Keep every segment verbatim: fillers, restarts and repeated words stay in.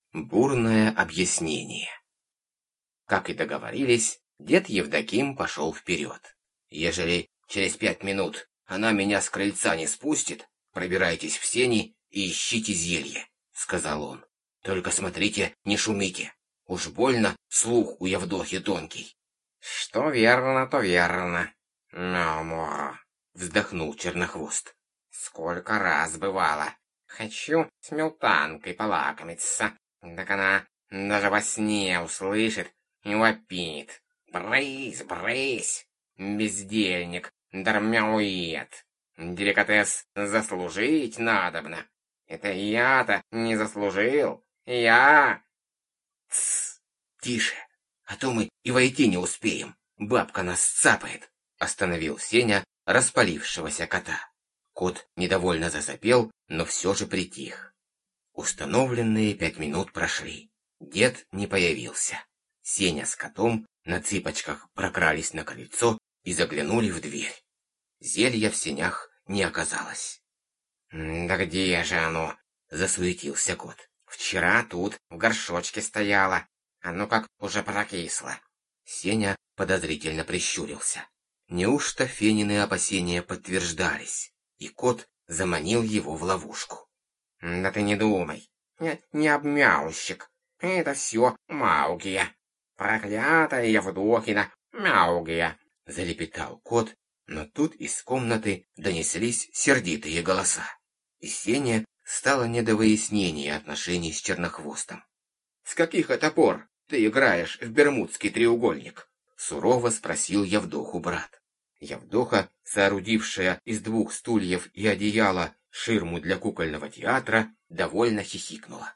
Бурное объяснение. Как и договорились, дед Евдоким пошел вперед. «Ежели через пять минут она меня с крыльца не спустит, пробирайтесь в сени и ищите зелье», — сказал он. «Только смотрите, не шумите. Уж больно слух у Евдохи тонкий». «Что верно, то верно. Мяу-мяу», — вздохнул Чернохвост. «Сколько раз бывало. Хочу с Мелтанкой полакомиться. Так она даже во сне услышит и вопит. Брысь, брысь, бездельник, дармяует. Деликатес заслужить надобно. Это я-то не заслужил. Я... Тссс, тише, а то мы и войти не успеем. Бабка нас цапает, остановил Сеня распалившегося кота. Кот недовольно засопел, но все же притих. Установленные пять минут прошли. Дед не появился. Сеня с котом на цыпочках прокрались на крыльцо и заглянули в дверь. Зелья в сенях не оказалось. «Да где же оно?» — засуетился кот. «Вчера тут в горшочке стояло. Оно как уже прокисло». Сеня подозрительно прищурился. Неужто Фенины опасения подтверждались, и кот заманил его в ловушку? «Да ты не думай, я не обмяущик. Это все Маугия. Проклятая Евдокина Маугия», — залепетал кот, но тут из комнаты донеслись сердитые голоса, и Сене стало не до выяснения отношений с Чернохвостом. «С каких это пор ты играешь в Бермудский треугольник?» — сурово спросил Евдоху брат. Евдоха, соорудившая из двух стульев и одеяла ширму для кукольного театра, довольно хихикнула.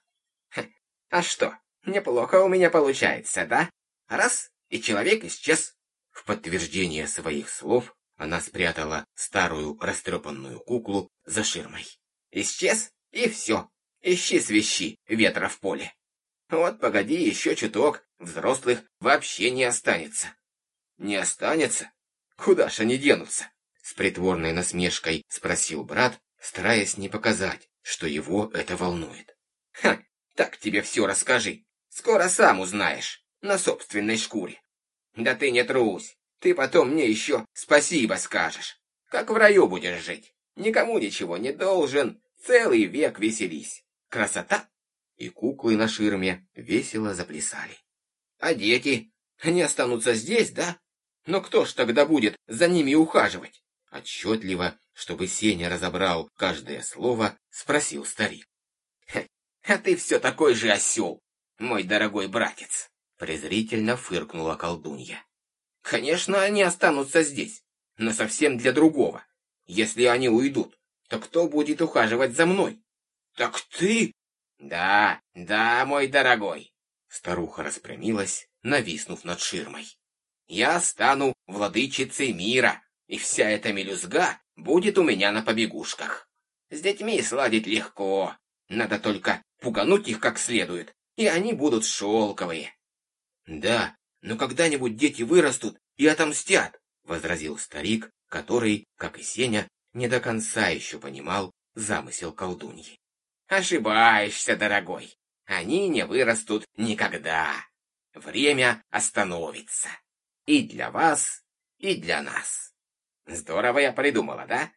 «А что, неплохо у меня получается, да? Раз, и человек исчез». В подтверждение своих слов она спрятала старую растрепанную куклу за ширмой. «Исчез, и все. Ищи свищи, ветра в поле. Вот погоди еще чуток, взрослых вообще не останется». «Не останется? Куда ж они денутся?» С притворной насмешкой спросил брат, стараясь не показать, что его это волнует. «Ха, так тебе все расскажи. Скоро сам узнаешь, на собственной шкуре. Да ты не трусь, ты потом мне еще спасибо скажешь. Как в раю будешь жить. Никому ничего не должен, целый век веселись. Красота!» И куклы на ширме весело заплясали. «А дети? Они останутся здесь, да? Но кто ж тогда будет за ними ухаживать?» Отчетливо, чтобы Сеня разобрал каждое слово, спросил старик. «А ты все такой же осел, мой дорогой братец!» Презрительно фыркнула колдунья. «Конечно, они останутся здесь, но совсем для другого. Если они уйдут, то кто будет ухаживать за мной?» «Так ты...» «Да, да, мой дорогой!» Старуха распрямилась, нависнув над ширмой. «Я стану владычицей мира, и вся эта мелюзга будет у меня на побегушках. С детьми сладить легко, надо только пугануть их как следует, и они будут шелковые». «Да, но когда-нибудь дети вырастут и отомстят», — возразил старик, который, как и Сеня, не до конца еще понимал замысел колдуньи. «Ошибаешься, дорогой. Они не вырастут никогда. Время остановится. И для вас, и для нас. Здорово я придумала, да?»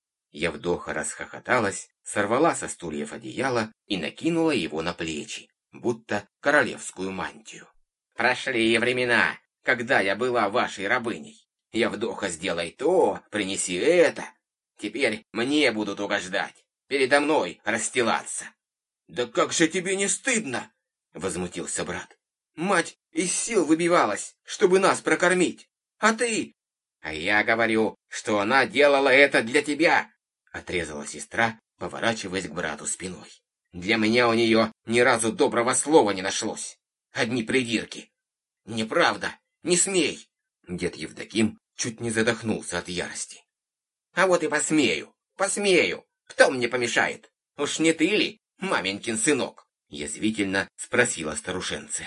Евдоха расхохоталась, сорвала со стульев одеяло и накинула его на плечи, будто королевскую мантию. «Прошли времена, когда я была вашей рабыней. Евдоха, сделай то, принеси это. Теперь мне будут угождать, передо мной расстилаться». «Да как же тебе не стыдно?» — возмутился брат. «Мать из сил выбивалась, чтобы нас прокормить. А ты...» «А я говорю, что она делала это для тебя», — отрезала сестра, поворачиваясь к брату спиной. «Для меня у нее ни разу доброго слова не нашлось. Одни придирки». «Неправда, не смей!» Дед Евдоким чуть не задохнулся от ярости. «А вот и посмею, посмею! Кто мне помешает? Уж не ты ли, маменькин сынок?» Язвительно спросила старушенция.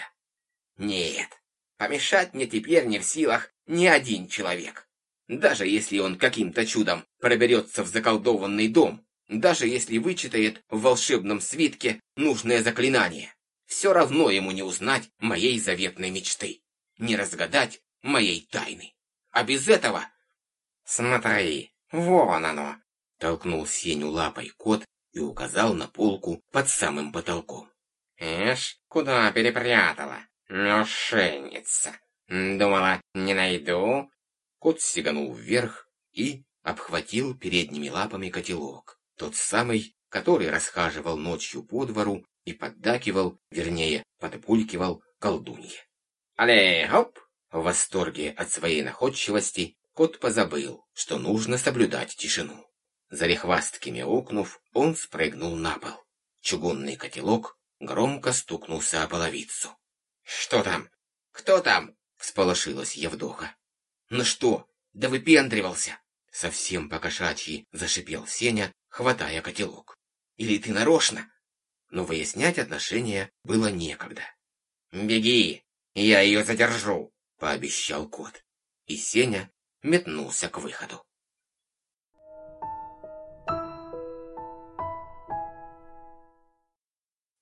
«Нет, помешать мне теперь не в силах ни один человек. Даже если он каким-то чудом проберется в заколдованный дом, даже если вычитает в волшебном свитке нужное заклинание. Все равно ему не узнать моей заветной мечты, не разгадать моей тайны. А без этого... Смотри, вон оно! Толкнул Сеню лапой кот и указал на полку под самым потолком. Эш, куда перепрятала? Мошенница! Думала, не найду? Кот сиганул вверх и обхватил передними лапами котелок, тот самый, который расхаживал ночью по двору и поддакивал, вернее, подбулькивал колдунье. «Але, хоп!» В восторге от своей находчивости кот позабыл, что нужно соблюдать тишину. Зарехвастки мяукнув, он спрыгнул на пол. Чугунный котелок громко стукнулся о половицу. «Что там? Кто там?» — всполошилась Евдоха. «Ну что, да выпендривался!» Совсем по-кошачьи зашипел Сеня, хватая котелок. «Или ты нарочно?» Но выяснять отношения было некогда. «Беги, я ее задержу!» — пообещал кот. И Сеня метнулся к выходу.